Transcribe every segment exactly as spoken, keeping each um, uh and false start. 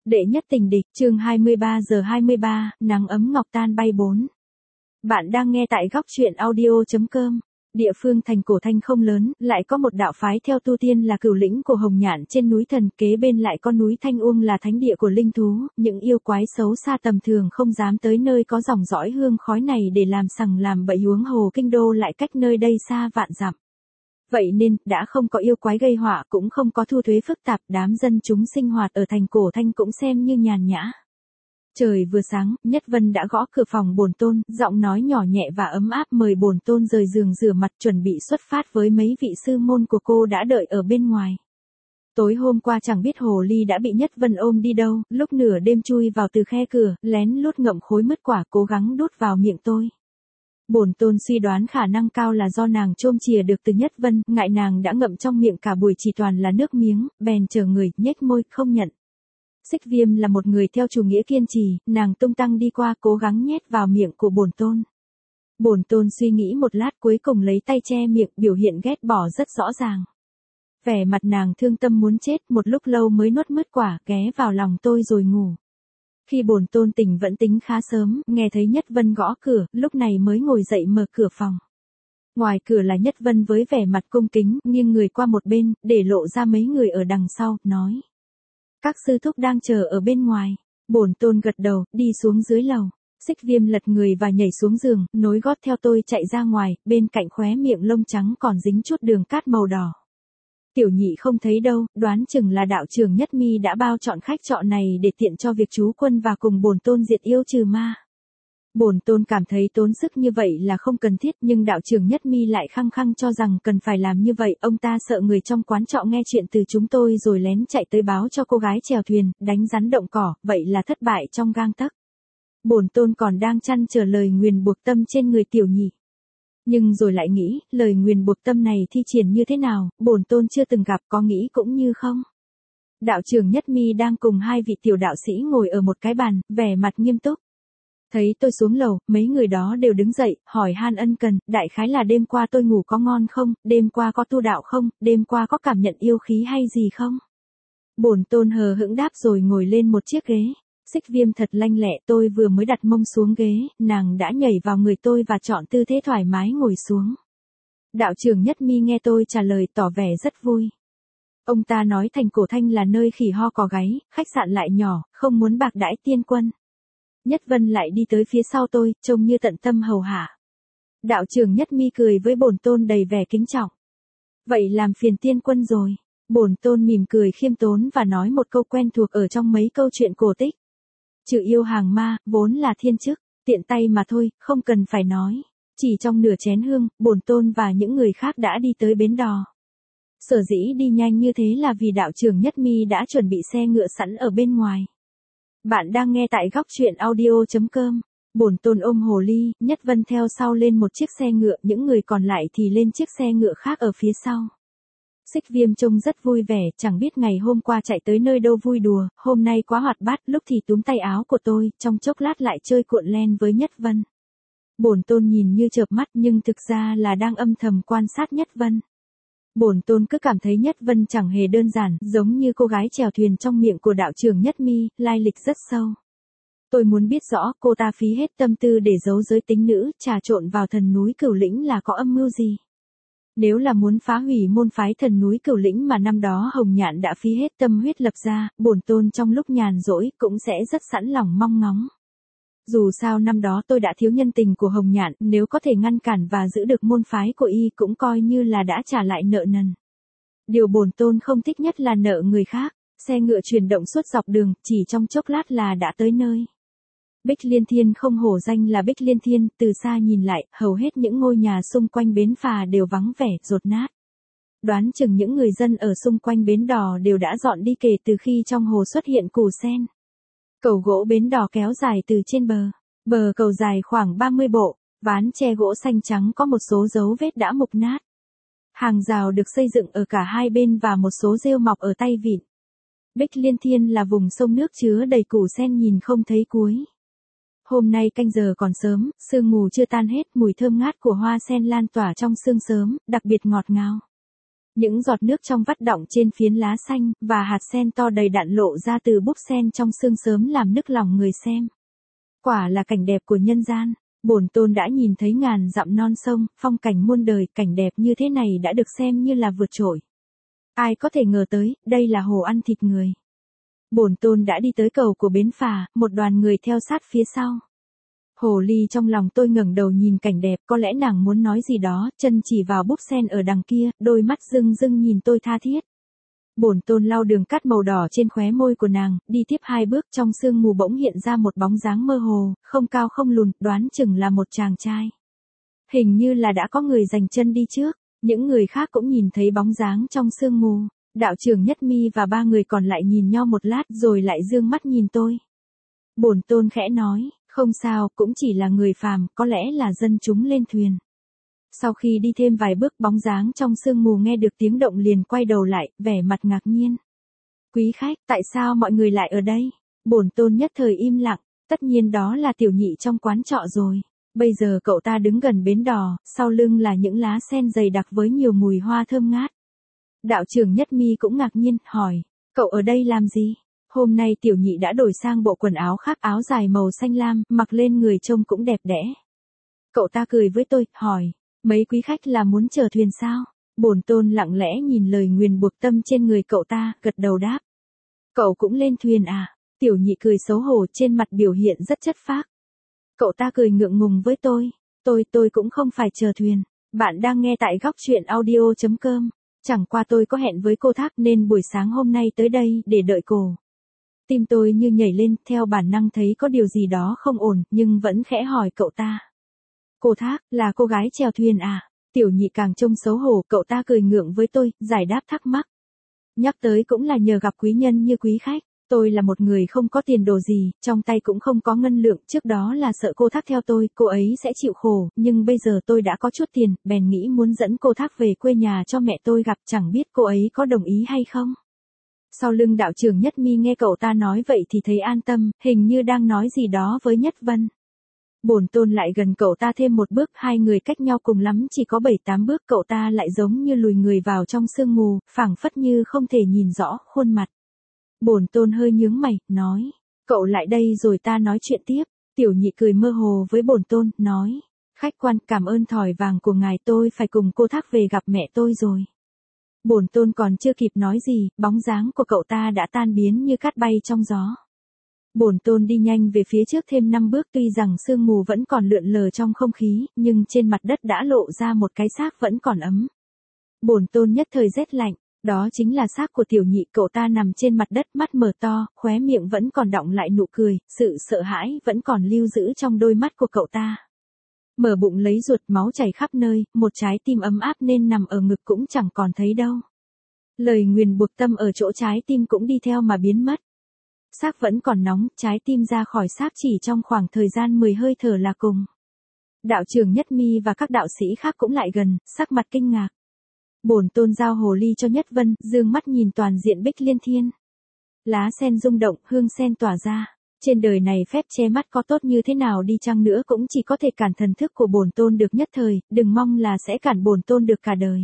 Đệ nhất tình địch, chương hai mươi ba giờ hai mươi ba, nắng ấm ngọc tan bay bốn. Bạn đang nghe tại góc truyện audio chấm com. Địa phương thành Cổ Thanh không lớn, lại có một đạo phái theo tu tiên là Cửu Lĩnh của Hồng Nhạn trên núi Thần, kế bên lại con núi Thanh Uông là thánh địa của linh thú, những yêu quái xấu xa tầm thường không dám tới nơi có dòng dõi hương khói này để làm sằng làm bậy, huống hồ kinh đô lại cách nơi đây xa vạn dặm. Vậy nên, đã không có yêu quái gây họa, cũng không có thu thuế phức tạp, đám dân chúng sinh hoạt ở thành Cổ Thanh cũng xem như nhàn nhã. Trời vừa sáng, Nhất Vân đã gõ cửa phòng bổn tôn, giọng nói nhỏ nhẹ và ấm áp mời bổn tôn rời giường rửa mặt chuẩn bị xuất phát với mấy vị sư môn của cô đã đợi ở bên ngoài. Tối hôm qua chẳng biết hồ ly đã bị Nhất Vân ôm đi đâu, lúc nửa đêm chui vào từ khe cửa, lén lút ngậm khối mứt quả cố gắng đút vào miệng tôi. Bổn tôn suy đoán khả năng cao là do nàng chôm chìa được từ Nhất Vân, ngại nàng đã ngậm trong miệng cả buổi chỉ toàn là nước miếng, bèn chờ người, nhếch môi, không nhận. Xích Viêm là một người theo chủ nghĩa kiên trì, nàng tung tăng đi qua cố gắng nhét vào miệng của bổn tôn. Bổn tôn suy nghĩ một lát cuối cùng lấy tay che miệng, biểu hiện ghét bỏ rất rõ ràng. Vẻ mặt nàng thương tâm muốn chết, một lúc lâu mới nuốt mứt quả, ghé vào lòng tôi rồi ngủ. Khi bổn tôn tỉnh vẫn tính khá sớm, nghe thấy Nhất Vân gõ cửa, lúc này mới ngồi dậy mở cửa phòng. Ngoài cửa là Nhất Vân với vẻ mặt cung kính, nghiêng người qua một bên, để lộ ra mấy người ở đằng sau, nói. Các sư thúc đang chờ ở bên ngoài. Bổn tôn gật đầu, đi xuống dưới lầu. Xích Viêm lật người và nhảy xuống giường, nối gót theo tôi chạy ra ngoài, bên cạnh khóe miệng lông trắng còn dính chút đường cát màu đỏ. Tiểu nhị không thấy đâu, đoán chừng là đạo trưởng Nhất Mi đã bao chọn khách trọ này để tiện cho việc trú quân và cùng bổn tôn diệt yêu trừ ma. Bổn tôn cảm thấy tốn sức như vậy là không cần thiết, nhưng đạo trưởng Nhất Mi lại khăng khăng cho rằng cần phải làm như vậy, ông ta sợ người trong quán trọ nghe chuyện từ chúng tôi rồi lén chạy tới báo cho cô gái chèo thuyền, đánh rắn động cỏ, vậy là thất bại trong gang tấc. Bổn tôn còn đang trăn trở lời nguyền buộc tâm trên người tiểu nhị. Nhưng rồi lại nghĩ, lời nguyền buộc tâm này thi triển như thế nào, bổn tôn chưa từng gặp, có nghĩ cũng như không. Đạo trưởng Nhất Mi đang cùng hai vị tiểu đạo sĩ ngồi ở một cái bàn, vẻ mặt nghiêm túc. Thấy tôi xuống lầu, mấy người đó đều đứng dậy, hỏi han ân cần, đại khái là đêm qua tôi ngủ có ngon không, đêm qua có tu đạo không, đêm qua có cảm nhận yêu khí hay gì không. Bổn tôn hờ hững đáp rồi ngồi lên một chiếc ghế. Xích Viêm thật lanh lẹ, tôi vừa mới đặt mông xuống ghế, nàng đã nhảy vào người tôi và chọn tư thế thoải mái ngồi xuống. Đạo trưởng Nhất Mi nghe tôi trả lời tỏ vẻ rất vui. Ông ta nói thành Cổ Thanh là nơi khỉ ho cò gáy, khách sạn lại nhỏ, không muốn bạc đãi tiên quân. Nhất Vân lại đi tới phía sau tôi, trông như tận tâm hầu hạ. Đạo trưởng Nhất Mi cười với bổn tôn đầy vẻ kính trọng. Vậy làm phiền tiên quân rồi. Bổn tôn mỉm cười khiêm tốn và nói một câu quen thuộc ở trong mấy câu chuyện cổ tích. Trừ yêu hàng ma, vốn là thiên chức, tiện tay mà thôi, không cần phải nói. Chỉ trong nửa chén hương, bổn tôn và những người khác đã đi tới bến đò. Sở dĩ đi nhanh như thế là vì đạo trưởng Nhất Mi đã chuẩn bị xe ngựa sẵn ở bên ngoài. Bạn đang nghe tại góc truyện audio chấm com. Bổn tôn ôm hồ ly, Nhất Vân theo sau lên một chiếc xe ngựa, những người còn lại thì lên chiếc xe ngựa khác ở phía sau. Xích Viêm trông rất vui vẻ, chẳng biết ngày hôm qua chạy tới nơi đâu vui đùa, hôm nay quá hoạt bát, lúc thì túm tay áo của tôi, trong chốc lát lại chơi cuộn len với Nhất Vân. Bổn tôn nhìn như chợp mắt nhưng thực ra là đang âm thầm quan sát Nhất Vân. Bổn tôn cứ cảm thấy Nhất Vân chẳng hề đơn giản, giống như cô gái chèo thuyền trong miệng của đạo trưởng Nhất Mi, lai lịch rất sâu. Tôi muốn biết rõ cô ta phí hết tâm tư để giấu giới tính nữ, trà trộn vào thần núi Cửu Lĩnh là có âm mưu gì? Nếu là muốn phá hủy môn phái thần núi Cửu Lĩnh mà năm đó Hồng Nhạn đã phí hết tâm huyết lập ra, bổn tôn trong lúc nhàn rỗi cũng sẽ rất sẵn lòng mong ngóng. Dù sao năm đó tôi đã thiếu nhân tình của Hồng Nhạn, nếu có thể ngăn cản và giữ được môn phái của y cũng coi như là đã trả lại nợ nần. Điều bổn tôn không thích nhất là nợ người khác. Xe ngựa chuyển động suốt dọc đường, chỉ trong chốc lát là đã tới nơi. Bích Liên Thiên không hổ danh là Bích Liên Thiên, từ xa nhìn lại, hầu hết những ngôi nhà xung quanh bến phà đều vắng vẻ, dột nát. Đoán chừng những người dân ở xung quanh bến đò đều đã dọn đi kể từ khi trong hồ xuất hiện củ sen. Cầu gỗ bến đò kéo dài từ trên bờ. Bờ cầu dài khoảng ba mươi bộ, ván tre gỗ xanh trắng có một số dấu vết đã mục nát. Hàng rào được xây dựng ở cả hai bên và một số rêu mọc ở tay vịn. Bích Liên Thiên là vùng sông nước chứa đầy củ sen nhìn không thấy cuối. Hôm nay canh giờ còn sớm, sương mù chưa tan hết, mùi thơm ngát của hoa sen lan tỏa trong sương sớm, đặc biệt ngọt ngào. Những giọt nước trong vắt đọng trên phiến lá xanh, và hạt sen to đầy đặn lộ ra từ búp sen trong sương sớm làm nức lòng người xem. Quả là cảnh đẹp của nhân gian, bổn tôn đã nhìn thấy ngàn dặm non sông, phong cảnh muôn đời, cảnh đẹp như thế này đã được xem như là vượt trội. Ai có thể ngờ tới, đây là hồ ăn thịt người. Bổn tôn đã đi tới cầu của bến phà, một đoàn người theo sát phía sau. Hồ ly trong lòng tôi ngẩng đầu nhìn cảnh đẹp, có lẽ nàng muốn nói gì đó, chân chỉ vào búp sen ở đằng kia, đôi mắt rưng rưng nhìn tôi tha thiết. Bổn tôn lau đường cát màu đỏ trên khóe môi của nàng, đi tiếp hai bước, trong sương mù bỗng hiện ra một bóng dáng mơ hồ, không cao không lùn, đoán chừng là một chàng trai. Hình như là đã có người giành chân đi trước, những người khác cũng nhìn thấy bóng dáng trong sương mù. Đạo trưởng Nhất Mi và ba người còn lại nhìn nhau một lát rồi lại dương mắt nhìn tôi. Bổn tôn khẽ nói, không sao, cũng chỉ là người phàm, có lẽ là dân chúng lên thuyền. Sau khi đi thêm vài bước, bóng dáng trong sương mù nghe được tiếng động liền quay đầu lại, vẻ mặt ngạc nhiên. Quý khách, tại sao mọi người lại ở đây? Bổn tôn nhất thời im lặng, tất nhiên đó là tiểu nhị trong quán trọ rồi. Bây giờ cậu ta đứng gần bến đò, sau lưng là những lá sen dày đặc với nhiều mùi hoa thơm ngát. Đạo trưởng Nhất Mi cũng ngạc nhiên, hỏi, cậu ở đây làm gì? Hôm nay tiểu nhị đã đổi sang bộ quần áo khác, áo dài màu xanh lam, mặc lên người trông cũng đẹp đẽ. Cậu ta cười với tôi, hỏi, mấy quý khách là muốn chờ thuyền sao? Bổn tôn lặng lẽ nhìn lời nguyền buộc tâm trên người cậu ta, gật đầu đáp. Cậu cũng lên thuyền à? Tiểu nhị cười xấu hổ, trên mặt biểu hiện rất chất phác. Cậu ta cười ngượng ngùng với tôi, tôi tôi cũng không phải chờ thuyền. Bạn đang nghe tại góc truyện audio chấm com. Chẳng qua tôi có hẹn với cô Thác nên buổi sáng hôm nay tới đây để đợi cô. Tim tôi như nhảy lên, theo bản năng thấy có điều gì đó không ổn, nhưng vẫn khẽ hỏi cậu ta. Cô Thác, là cô gái chèo thuyền à? Tiểu nhị càng trông xấu hổ, cậu ta cười ngượng với tôi, giải đáp thắc mắc. Nhắc tới cũng là nhờ gặp quý nhân như quý khách. Tôi là một người không có tiền đồ gì, trong tay cũng không có ngân lượng, trước đó là sợ cô Thác theo tôi, cô ấy sẽ chịu khổ, nhưng bây giờ tôi đã có chút tiền, bèn nghĩ muốn dẫn cô Thác về quê nhà cho mẹ tôi gặp, chẳng biết cô ấy có đồng ý hay không. Sau lưng đạo trưởng Nhất Mi nghe cậu ta nói vậy thì thấy an tâm, hình như đang nói gì đó với Nhất Vân. Bổn tôn lại gần cậu ta thêm một bước, hai người cách nhau cùng lắm chỉ có bảy tám bước, cậu ta lại giống như lùi người vào trong sương mù, phảng phất như không thể nhìn rõ khuôn mặt. Bổn tôn hơi nhướng mày, nói, cậu lại đây rồi ta nói chuyện tiếp. Tiểu nhị cười mơ hồ với bổn tôn, nói, khách quan, cảm ơn thỏi vàng của ngài, tôi phải cùng cô Thác về gặp mẹ tôi rồi. Bổn tôn còn chưa kịp nói gì, bóng dáng của cậu ta đã tan biến như cát bay trong gió. Bổn tôn đi nhanh về phía trước thêm năm bước, tuy rằng sương mù vẫn còn lượn lờ trong không khí, nhưng trên mặt đất đã lộ ra một cái xác vẫn còn ấm. Bổn tôn nhất thời rét lạnh. Đó chính là xác của tiểu nhị, cậu ta nằm trên mặt đất, mắt mở to, khóe miệng vẫn còn đọng lại nụ cười, sự sợ hãi vẫn còn lưu giữ trong đôi mắt của cậu ta. Mở bụng lấy ruột, máu chảy khắp nơi, một trái tim ấm áp nên nằm ở ngực cũng chẳng còn thấy đâu. Lời nguyền buộc tâm ở chỗ trái tim cũng đi theo mà biến mất. Xác vẫn còn nóng, trái tim ra khỏi xác chỉ trong khoảng thời gian mười hơi thở là cùng. Đạo trưởng Nhất Mi và các đạo sĩ khác cũng lại gần, sắc mặt kinh ngạc. Bổn tôn giao hồ ly cho Nhất Vân, dương mắt nhìn toàn diện Bích Liên Thiên. Lá sen rung động, hương sen tỏa ra. Trên đời này phép che mắt có tốt như thế nào đi chăng nữa cũng chỉ có thể cản thần thức của bổn tôn được nhất thời, đừng mong là sẽ cản bổn tôn được cả đời.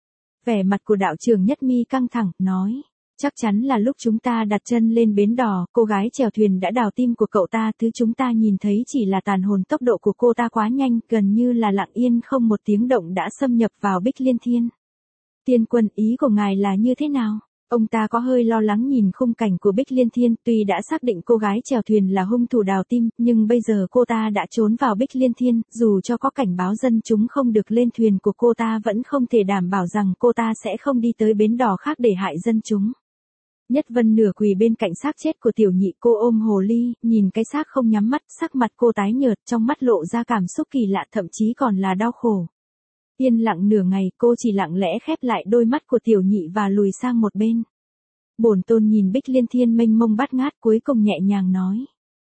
Vẻ mặt của đạo trưởng Nhất Mi căng thẳng, nói, chắc chắn là lúc chúng ta đặt chân lên bến đò, cô gái chèo thuyền đã đào tim của cậu ta, thứ chúng ta nhìn thấy chỉ là tàn hồn, tốc độ của cô ta quá nhanh, gần như là lặng yên không một tiếng động đã xâm nhập vào Bích Liên Thiên. Tiên quân, ý của ngài là như thế nào? Ông ta có hơi lo lắng nhìn khung cảnh của Bích Liên Thiên, tuy đã xác định cô gái chèo thuyền là hung thủ đào tim, nhưng bây giờ cô ta đã trốn vào Bích Liên Thiên, dù cho có cảnh báo dân chúng không được lên thuyền của cô ta vẫn không thể đảm bảo rằng cô ta sẽ không đi tới bến đò khác để hại dân chúng. Nhất Vân nửa quỳ bên cạnh xác chết của tiểu nhị, cô ôm hồ ly, nhìn cái xác không nhắm mắt, sắc mặt cô tái nhợt, trong mắt lộ ra cảm xúc kỳ lạ, thậm chí còn là đau khổ. Yên lặng nửa ngày, cô chỉ lặng lẽ khép lại đôi mắt của tiểu nhị và lùi sang một bên. Bổn tôn nhìn Bích Liên Thiên mênh mông bát ngát, cuối cùng nhẹ nhàng nói.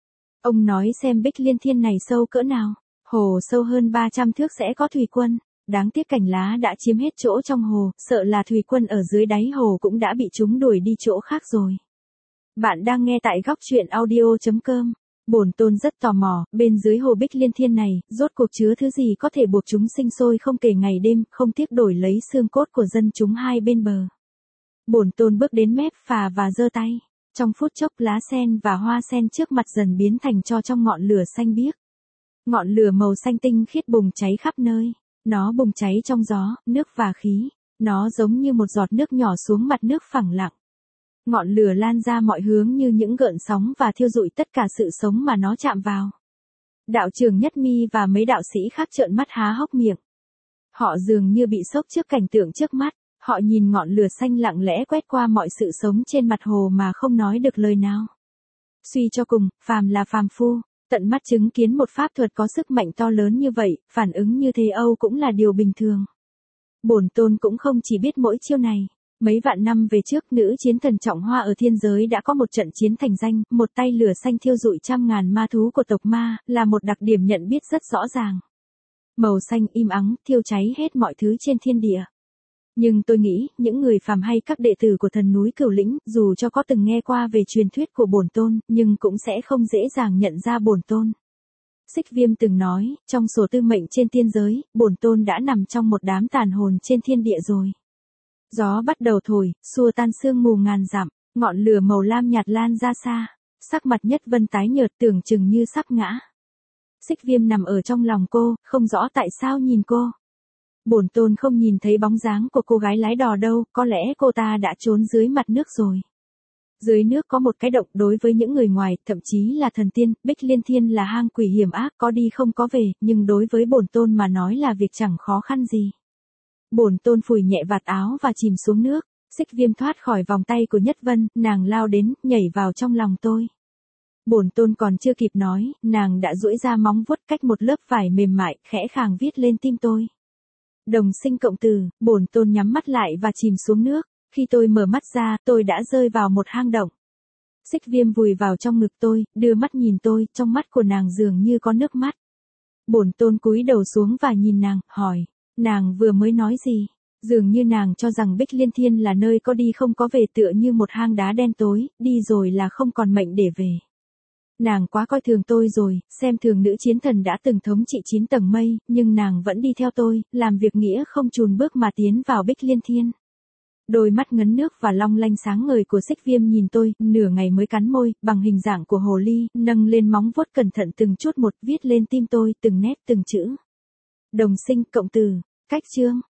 Ông nói xem Bích Liên Thiên này sâu cỡ nào? Hồ sâu hơn ba trăm thước sẽ có thủy quân. Đáng tiếc cành lá đã chiếm hết chỗ trong hồ, sợ là thủy quân ở dưới đáy hồ cũng đã bị chúng đuổi đi chỗ khác rồi. Bạn đang nghe tại góc truyện audio chấm com. Bổn tôn rất tò mò, bên dưới hồ Bích Liên Thiên này, rốt cuộc chứa thứ gì có thể buộc chúng sinh sôi không kể ngày đêm, không tiếc đổi lấy xương cốt của dân chúng hai bên bờ. Bổn tôn bước đến mép phà và giơ tay. Trong phút chốc lá sen và hoa sen trước mặt dần biến thành tro trong ngọn lửa xanh biếc. Ngọn lửa màu xanh tinh khiết bùng cháy khắp nơi. Nó bùng cháy trong gió, nước và khí. Nó giống như một giọt nước nhỏ xuống mặt nước phẳng lặng. Ngọn lửa lan ra mọi hướng như những gợn sóng và thiêu rụi tất cả sự sống mà nó chạm vào. Đạo trưởng Nhất Mi và mấy đạo sĩ khác trợn mắt há hốc miệng. Họ dường như bị sốc trước cảnh tượng trước mắt. Họ nhìn ngọn lửa xanh lặng lẽ quét qua mọi sự sống trên mặt hồ mà không nói được lời nào. Suy cho cùng, phàm là phàm phu, tận mắt chứng kiến một pháp thuật có sức mạnh to lớn như vậy, phản ứng như thế Âu cũng là điều bình thường. Bổn tôn cũng không chỉ biết mỗi chiêu này. Mấy vạn năm về trước, nữ chiến thần Trọng Hoa ở thiên giới đã có một trận chiến thành danh, một tay lửa xanh thiêu rụi trăm ngàn ma thú của tộc ma, là một đặc điểm nhận biết rất rõ ràng. Màu xanh im ắng, thiêu cháy hết mọi thứ trên thiên địa. Nhưng tôi nghĩ, những người phàm hay các đệ tử của thần núi Cửu Lĩnh, dù cho có từng nghe qua về truyền thuyết của bổn tôn, nhưng cũng sẽ không dễ dàng nhận ra bổn tôn. Xích Viêm từng nói, trong sổ tư mệnh trên tiên giới, bổn tôn đã nằm trong một đám tàn hồn trên thiên địa rồi. Gió bắt đầu thổi, xua tan sương mù ngàn dặm, ngọn lửa màu lam nhạt lan ra xa, sắc mặt Nhất Vân tái nhợt tưởng chừng như sắp ngã. Xích Viêm nằm ở trong lòng cô, không rõ tại sao nhìn cô. Bổn tôn không nhìn thấy bóng dáng của cô gái lái đò đâu, có lẽ cô ta đã trốn dưới mặt nước rồi. Dưới nước có một cái động, đối với những người ngoài, thậm chí là thần tiên, Bích Liên Thiên là hang quỷ hiểm ác, có đi không có về, nhưng đối với bổn tôn mà nói là việc chẳng khó khăn gì. Bổn tôn phủi nhẹ vạt áo và chìm xuống nước. Xích Viêm thoát khỏi vòng tay của Nhất Vân, nàng lao đến, nhảy vào trong lòng tôi. Bổn tôn còn chưa kịp nói, nàng đã duỗi ra móng vuốt cách một lớp vải mềm mại, khẽ khàng viết lên tim tôi. Đồng sinh cộng tử. Bổn tôn nhắm mắt lại và chìm xuống nước. Khi tôi mở mắt ra, tôi đã rơi vào một hang động. Xích Viêm vùi vào trong ngực tôi, đưa mắt nhìn tôi, trong mắt của nàng dường như có nước mắt. Bổn tôn cúi đầu xuống và nhìn nàng, hỏi, nàng vừa mới nói gì? Dường như nàng cho rằng Bích Liên Thiên là nơi có đi không có về, tựa như một hang đá đen tối, đi rồi là không còn mệnh để về. Nàng quá coi thường tôi rồi, xem thường nữ chiến thần đã từng thống trị chín tầng mây, nhưng nàng vẫn đi theo tôi, làm việc nghĩa không chùn bước mà tiến vào Bích Liên Thiên. Đôi mắt ngấn nước và long lanh sáng ngời của Xích Viêm nhìn tôi, nửa ngày mới cắn môi, bằng hình dạng của hồ ly, nâng lên móng vuốt cẩn thận từng chút một, viết lên tim tôi, từng nét từng chữ. Đồng sinh cộng tử. Cách chương.